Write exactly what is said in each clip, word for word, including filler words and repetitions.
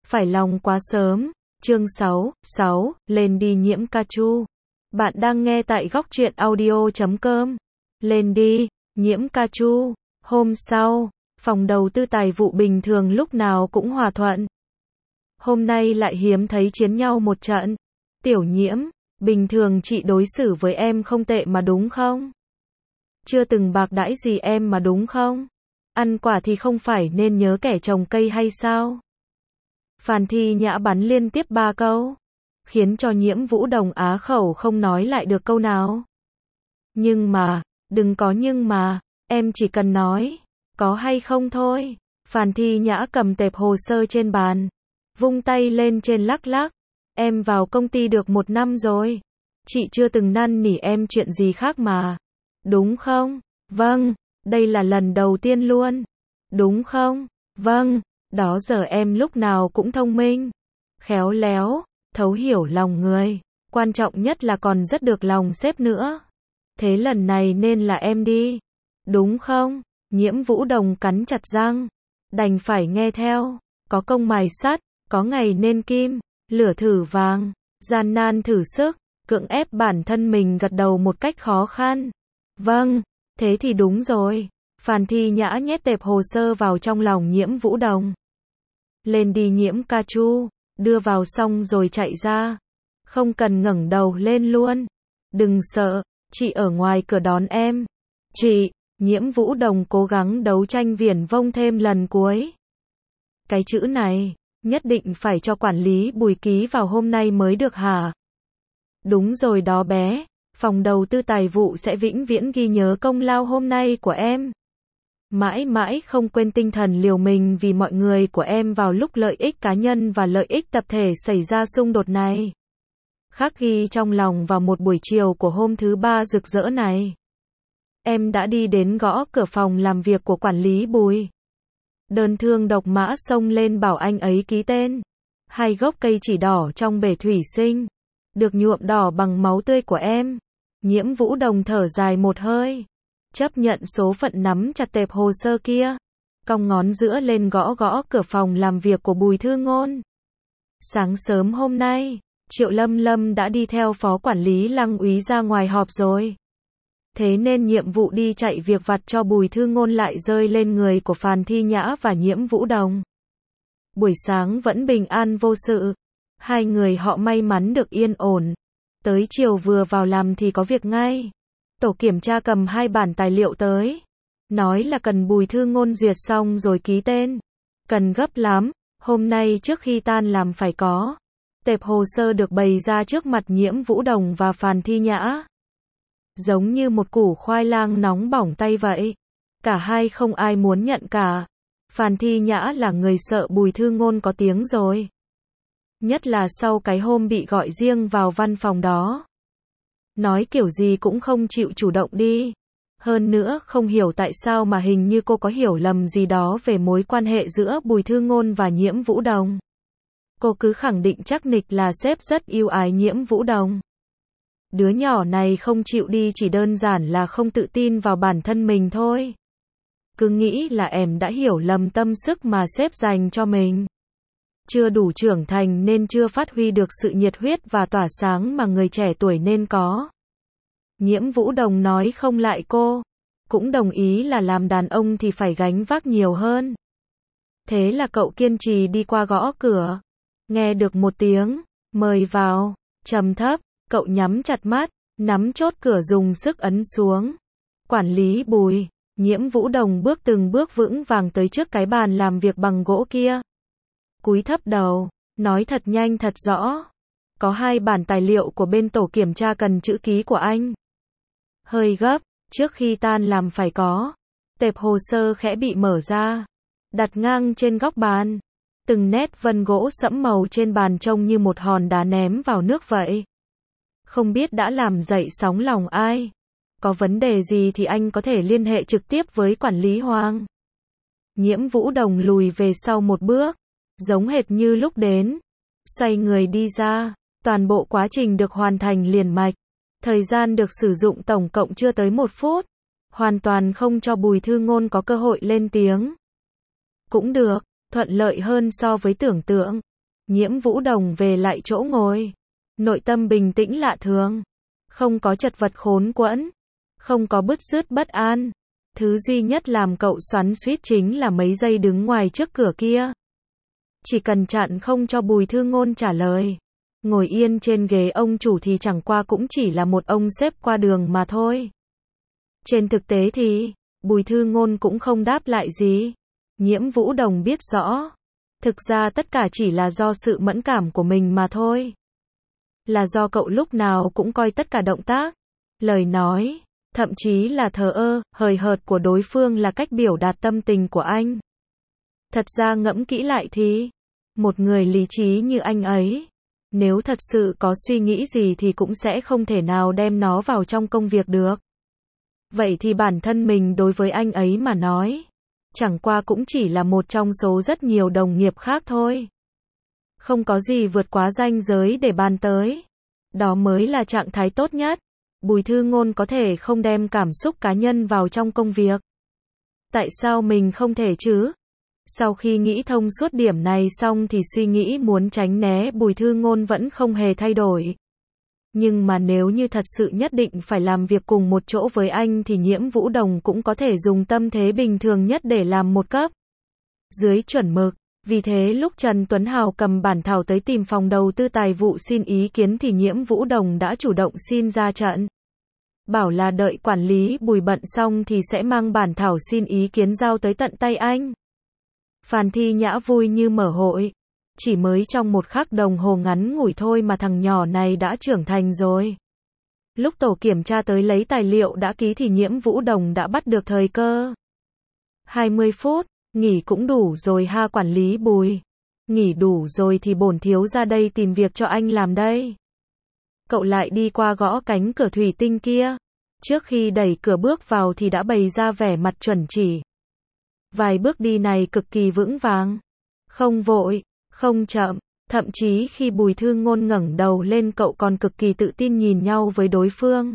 Phải lòng quá sớm. Chương sáu, sáu, lên đi Nhiễm Ca Chu. Bạn đang nghe tại góc truyện audio chấm com. Lên đi, Nhiễm Ca Chu. Hôm sau, phòng đầu tư tài vụ bình thường lúc nào cũng hòa thuận. Hôm nay lại hiếm thấy chiến nhau một trận. Tiểu Nhiễm, bình thường chị đối xử với em không tệ mà đúng không? Chưa từng bạc đãi gì em mà đúng không? Ăn quả thì không phải nên nhớ kẻ trồng cây hay sao? Phan Thi Nhã bắn liên tiếp ba câu, khiến cho Nhiễm Vũ Đồng á khẩu không nói lại được câu nào. Nhưng mà, đừng có nhưng mà, em chỉ cần nói, có hay không thôi. Phan Thi Nhã cầm tệp hồ sơ trên bàn, vung tay lên trên lắc lắc. Em vào công ty được một năm rồi. Chị chưa từng năn nỉ em chuyện gì khác mà. Đúng không? Vâng, đây là lần đầu tiên luôn. Đúng không? Vâng, đó giờ em lúc nào cũng thông minh, khéo léo, thấu hiểu lòng người. Quan trọng nhất là còn rất được lòng sếp nữa. Thế lần này nên là em đi. Đúng không? Nhiễm Vũ Đồng cắn chặt răng, đành phải nghe theo. Có công mài sắt, có ngày nên kim, lửa thử vàng, gian nan thử sức, cưỡng ép bản thân mình gật đầu một cách khó khăn. Vâng, thế thì đúng rồi. Phan Thi Nhã nhét tệp hồ sơ vào trong lòng Nhiễm Vũ Đồng. Lên đi Nhiễm Ca Chu, đưa vào xong rồi chạy ra. Không cần ngẩng đầu lên luôn. Đừng sợ, chị ở ngoài cửa đón em. Chị, Nhiễm Vũ Đồng cố gắng đấu tranh viển vông thêm lần cuối. Cái chữ này, nhất định phải cho quản lý Bùi ký vào hôm nay mới được hả? Đúng rồi đó bé, phòng đầu tư tài vụ sẽ vĩnh viễn ghi nhớ công lao hôm nay của em. Mãi mãi không quên tinh thần liều mình vì mọi người của em vào lúc lợi ích cá nhân và lợi ích tập thể xảy ra xung đột này. Khắc ghi trong lòng vào một buổi chiều của hôm thứ ba rực rỡ này. Em đã đi đến gõ cửa phòng làm việc của quản lý Bùi. Đơn thương độc mã xông lên bảo anh ấy ký tên. Hai gốc cây chỉ đỏ trong bể thủy sinh, được nhuộm đỏ bằng máu tươi của em. Nhiễm Vũ Đồng thở dài một hơi, chấp nhận số phận nắm chặt tệp hồ sơ kia, cong ngón giữa lên gõ gõ cửa phòng làm việc của Bùi Thư Ngôn. Sáng sớm hôm nay, Triệu Lâm Lâm đã đi theo phó quản lý Lăng Úy ra ngoài họp rồi. Thế nên nhiệm vụ đi chạy việc vặt cho Bùi Thư Ngôn lại rơi lên người của Phan Thi Nhã và Nhiễm Vũ Đồng. Buổi sáng vẫn bình an vô sự. Hai người họ may mắn được yên ổn. Tới chiều vừa vào làm thì có việc ngay. Tổ kiểm tra cầm hai bản tài liệu tới. Nói là cần Bùi Thư Ngôn duyệt xong rồi ký tên. Cần gấp lắm, hôm nay trước khi tan làm phải có. Tệp hồ sơ được bày ra trước mặt Nhiễm Vũ Đồng và Phan Thi Nhã. Giống như một củ khoai lang nóng bỏng tay vậy. Cả hai không ai muốn nhận cả. Phan Thi Nhã là người sợ Bùi Thư Ngôn có tiếng rồi. Nhất là sau cái hôm bị gọi riêng vào văn phòng đó. Nói kiểu gì cũng không chịu chủ động đi. Hơn nữa không hiểu tại sao mà hình như cô có hiểu lầm gì đó về mối quan hệ giữa Bùi Thư Ngôn và Nhiễm Vũ Đồng. Cô cứ khẳng định chắc nịch là sếp rất yêu ái Nhiễm Vũ Đồng. Đứa nhỏ này không chịu đi chỉ đơn giản là không tự tin vào bản thân mình thôi. Cứ nghĩ là em đã hiểu lầm tâm sức mà sếp dành cho mình. Chưa đủ trưởng thành nên chưa phát huy được sự nhiệt huyết và tỏa sáng mà người trẻ tuổi nên có. Nhiễm Vũ Đồng nói không lại cô. Cũng đồng ý là làm đàn ông thì phải gánh vác nhiều hơn. Thế là cậu kiên trì đi qua gõ cửa. Nghe được một tiếng, mời vào, trầm thấp, cậu nhắm chặt mắt, nắm chốt cửa dùng sức ấn xuống. Quản lý Bùi, Nhiễm Vũ Đồng bước từng bước vững vàng tới trước cái bàn làm việc bằng gỗ kia. Cúi thấp đầu, nói thật nhanh thật rõ. Có hai bản tài liệu của bên tổ kiểm tra cần chữ ký của anh. Hơi gấp, trước khi tan làm phải có. Tệp hồ sơ khẽ bị mở ra, đặt ngang trên góc bàn. Từng nét vân gỗ sẫm màu trên bàn trông như một hòn đá ném vào nước vậy. Không biết đã làm dậy sóng lòng ai. Có vấn đề gì thì anh có thể liên hệ trực tiếp với quản lý Hoàng. Nhiễm Vũ Đồng lùi về sau một bước, giống hệt như lúc đến. Xoay người đi ra, toàn bộ quá trình được hoàn thành liền mạch. Thời gian được sử dụng tổng cộng chưa tới một phút. Hoàn toàn không cho Bùi Thư Ngôn có cơ hội lên tiếng. Cũng được, thuận lợi hơn so với tưởng tượng. Nhiễm Vũ Đồng về lại chỗ ngồi. Nội tâm bình tĩnh lạ thường. Không có chật vật khốn quẫn. Không có bứt rứt bất an. Thứ duy nhất làm cậu xoắn xuýt chính là mấy giây đứng ngoài trước cửa kia. Chỉ cần chặn không cho Bùi Thư Ngôn trả lời. Ngồi yên trên ghế ông chủ thì chẳng qua cũng chỉ là một ông sếp qua đường mà thôi. Trên thực tế thì, Bùi Thư Ngôn cũng không đáp lại gì. Nhiễm Vũ Đồng biết rõ. Thực ra tất cả chỉ là do sự mẫn cảm của mình mà thôi. Là do cậu lúc nào cũng coi tất cả động tác, lời nói, thậm chí là thờ ơ, hời hợt của đối phương là cách biểu đạt tâm tình của anh. Thật ra ngẫm kỹ lại thì, một người lý trí như anh ấy, nếu thật sự có suy nghĩ gì thì cũng sẽ không thể nào đem nó vào trong công việc được. Vậy thì bản thân mình đối với anh ấy mà nói, chẳng qua cũng chỉ là một trong số rất nhiều đồng nghiệp khác thôi. Không có gì vượt quá ranh giới để bàn tới. Đó mới là trạng thái tốt nhất. Bùi Thư Ngôn có thể không đem cảm xúc cá nhân vào trong công việc. Tại sao mình không thể chứ? Sau khi nghĩ thông suốt điểm này xong thì suy nghĩ muốn tránh né Bùi Thư Ngôn vẫn không hề thay đổi. Nhưng mà nếu như thật sự nhất định phải làm việc cùng một chỗ với anh thì Nhiễm Vũ Đồng cũng có thể dùng tâm thế bình thường nhất để làm một cấp dưới chuẩn mực. Vì thế lúc Trần Tuấn Hào cầm bản thảo tới tìm phòng đầu tư tài vụ xin ý kiến thì Nhiễm Vũ Đồng đã chủ động xin ra trận. Bảo là đợi quản lý Bùi bận xong thì sẽ mang bản thảo xin ý kiến giao tới tận tay anh. Phan Thi Nhã vui như mở hội. Chỉ mới trong một khắc đồng hồ ngắn ngủi thôi mà thằng nhỏ này đã trưởng thành rồi. Lúc tổ kiểm tra tới lấy tài liệu đã ký thì Nhiễm Vũ Đồng đã bắt được thời cơ. hai mươi phút, nghỉ cũng đủ rồi ha quản lý Bùi. Nghỉ đủ rồi thì bổn thiếu ra đây tìm việc cho anh làm đây. Cậu lại đi qua gõ cánh cửa thủy tinh kia. Trước khi đẩy cửa bước vào thì đã bày ra vẻ mặt chuẩn chỉ. Vài bước đi này cực kỳ vững vàng. Không vội, không chậm. Thậm chí khi Bùi Thư Ngôn ngẩng đầu lên cậu còn cực kỳ tự tin nhìn nhau với đối phương.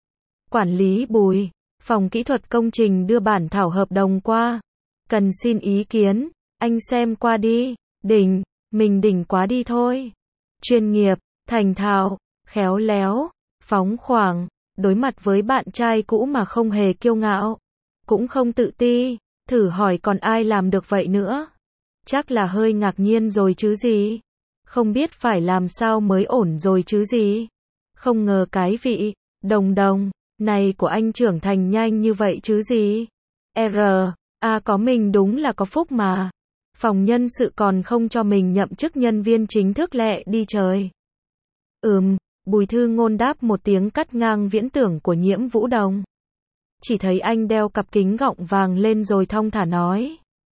Quản lý Bùi, phòng kỹ thuật công trình đưa bản thảo hợp đồng qua. Cần xin ý kiến, anh xem qua đi. Đỉnh, mình đỉnh quá đi thôi. Chuyên nghiệp, thành thạo, khéo léo, phóng khoáng, đối mặt với bạn trai cũ mà không hề kiêu ngạo, cũng không tự ti, thử hỏi còn ai làm được vậy nữa. Chắc là hơi ngạc nhiên rồi chứ gì. Không biết phải làm sao mới ổn rồi chứ gì. Không ngờ cái vị, đồng đồng, này của anh trưởng thành nhanh như vậy chứ gì. R, à có mình đúng là có phúc mà. Phòng nhân sự còn không cho mình nhậm chức nhân viên chính thức lẹ đi trời. Ừm, Bùi Thư Ngôn đáp một tiếng cắt ngang viễn tưởng của Nhiễm Vũ Đồng. Chỉ thấy anh đeo cặp kính gọng vàng lên rồi thong thả nói.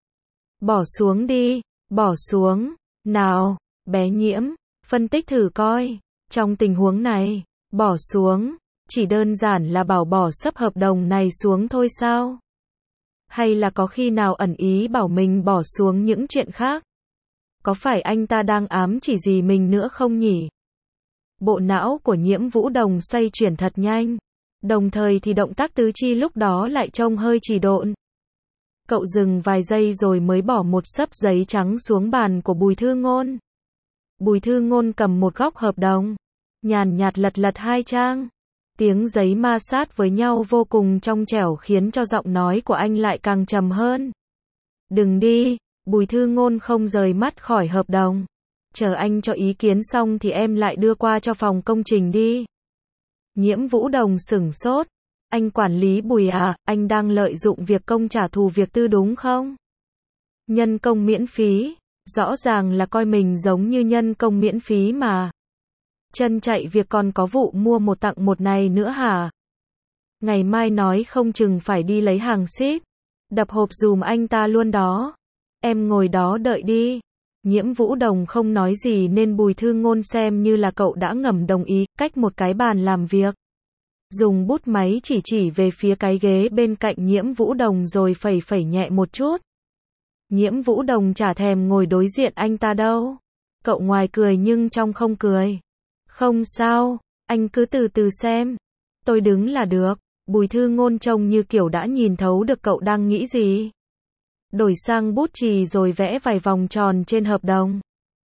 Bỏ xuống đi, bỏ xuống, nào, bé Nhiễm, phân tích thử coi, trong tình huống này, bỏ xuống, chỉ đơn giản là bảo bỏ sấp hợp đồng này xuống thôi sao? Hay là có khi nào ẩn ý bảo mình bỏ xuống những chuyện khác? Có phải anh ta đang ám chỉ gì mình nữa không nhỉ? Bộ não của Nhiễm Vũ Đồng xoay chuyển thật nhanh. Đồng thời thì động tác tứ chi lúc đó lại trông hơi trì độn. Cậu dừng vài giây rồi mới bỏ một xấp giấy trắng xuống bàn của Bùi Thư Ngôn. Bùi Thư Ngôn cầm một góc hợp đồng, nhàn nhạt lật lật hai trang. Tiếng giấy ma sát với nhau vô cùng trong trẻo khiến cho giọng nói của anh lại càng trầm hơn. Đừng đi, Bùi Thư Ngôn không rời mắt khỏi hợp đồng. Chờ anh cho ý kiến xong thì em lại đưa qua cho phòng công trình đi. Nhiễm Vũ Đồng sửng sốt. Anh quản lý Bùi à, anh đang lợi dụng việc công trả thù việc tư đúng không? Nhân công miễn phí, rõ ràng là coi mình giống như nhân công miễn phí mà. Chân chạy việc còn có vụ mua một tặng một này nữa hả? Ngày mai nói không chừng phải đi lấy hàng ship. Đập hộp dùm anh ta luôn đó. Em ngồi đó đợi đi. Nhiễm Vũ Đồng không nói gì nên Bùi Thư Ngôn xem như là cậu đã ngầm đồng ý, cách một cái bàn làm việc. Dùng bút máy chỉ chỉ về phía cái ghế bên cạnh Nhiễm Vũ Đồng rồi phẩy phẩy nhẹ một chút. Nhiễm Vũ Đồng chả thèm ngồi đối diện anh ta đâu. Cậu ngoài cười nhưng trong không cười. Không sao, anh cứ từ từ xem. Tôi đứng là được. Bùi Thư Ngôn trông như kiểu đã nhìn thấu được cậu đang nghĩ gì. Đổi sang bút chì rồi vẽ vài vòng tròn trên hợp đồng.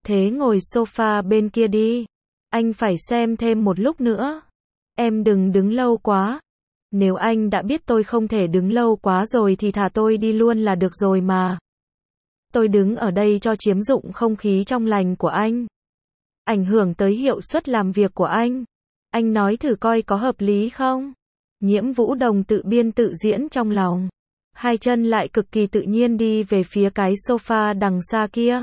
Thế ngồi sofa bên kia đi. Anh phải xem thêm một lúc nữa. Em đừng đứng lâu quá. Nếu anh đã biết tôi không thể đứng lâu quá rồi thì thả tôi đi luôn là được rồi mà. Tôi đứng ở đây cho chiếm dụng không khí trong lành của anh. Ảnh hưởng tới hiệu suất làm việc của anh. Anh nói thử coi có hợp lý không? Nhiễm Vũ Đồng tự biên tự diễn trong lòng. Hai chân lại cực kỳ tự nhiên đi về phía cái sofa đằng xa kia.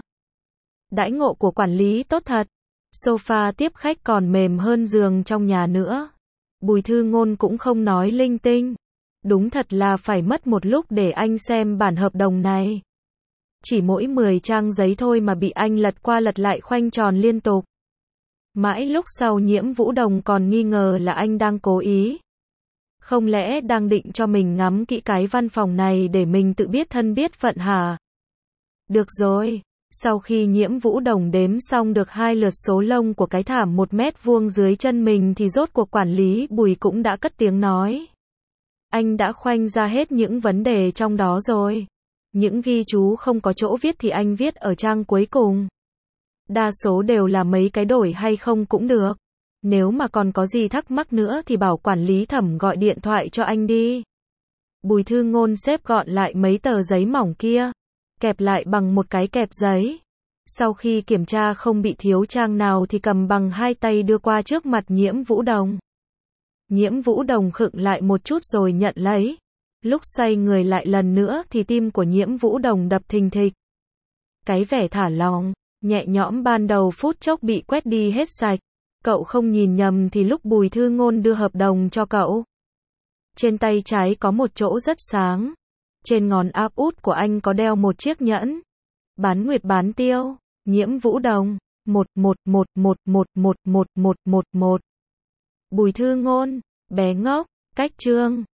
Đãi ngộ của quản lý tốt thật. Sofa tiếp khách còn mềm hơn giường trong nhà nữa. Bùi Thư Ngôn cũng không nói linh tinh. Đúng thật là phải mất một lúc để anh xem bản hợp đồng này. Chỉ mỗi mười trang giấy thôi mà bị anh lật qua lật lại khoanh tròn liên tục. Mãi lúc sau Nhiễm Vũ Đồng còn nghi ngờ là anh đang cố ý. Không lẽ đang định cho mình ngắm kỹ cái văn phòng này để mình tự biết thân biết phận hả? Được rồi. Sau khi Nhiễm Vũ Đồng đếm xong được hai lượt số lông của cái thảm một mét vuông dưới chân mình thì rốt cuộc quản lý Bùi cũng đã cất tiếng nói. Anh đã khoanh ra hết những vấn đề trong đó rồi. Những ghi chú không có chỗ viết thì anh viết ở trang cuối cùng. Đa số đều là mấy cái đổi hay không cũng được. Nếu mà còn có gì thắc mắc nữa thì bảo quản lý Thẩm gọi điện thoại cho anh đi. Bùi Thư Ngôn xếp gọn lại mấy tờ giấy mỏng kia. Kẹp lại bằng một cái kẹp giấy. Sau khi kiểm tra không bị thiếu trang nào thì cầm bằng hai tay đưa qua trước mặt Nhiễm Vũ Đồng. Nhiễm Vũ Đồng khựng lại một chút rồi nhận lấy. Lúc xoay người lại lần nữa thì tim của Nhiễm Vũ Đồng đập thình thịch. Cái vẻ thả lỏng, nhẹ nhõm ban đầu phút chốc bị quét đi hết sạch. Cậu không nhìn nhầm thì lúc Bùi Thư Ngôn đưa hợp đồng cho cậu. Trên tay trái có một chỗ rất sáng. Trên ngón áp út của anh có đeo một chiếc nhẫn. Bán nguyệt bán tiêu. Nhiễm Vũ Đồng. một một một một một một một một một một. Bùi Thư Ngôn. Bé ngốc. Cách chương.